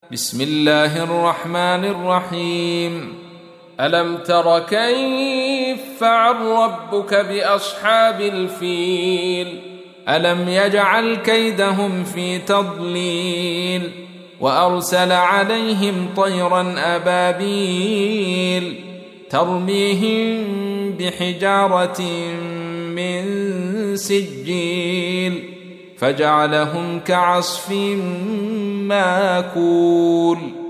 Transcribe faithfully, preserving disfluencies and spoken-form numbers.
بسم الله الرحمن الرحيم. ألم تر كيف فعل ربك بأصحاب الفيل ألم يجعل كيدهم في تضليل وأرسل عليهم طيرا أبابيل ترميهم بحجارة من سجيل فجعلهم كعصف ماكول.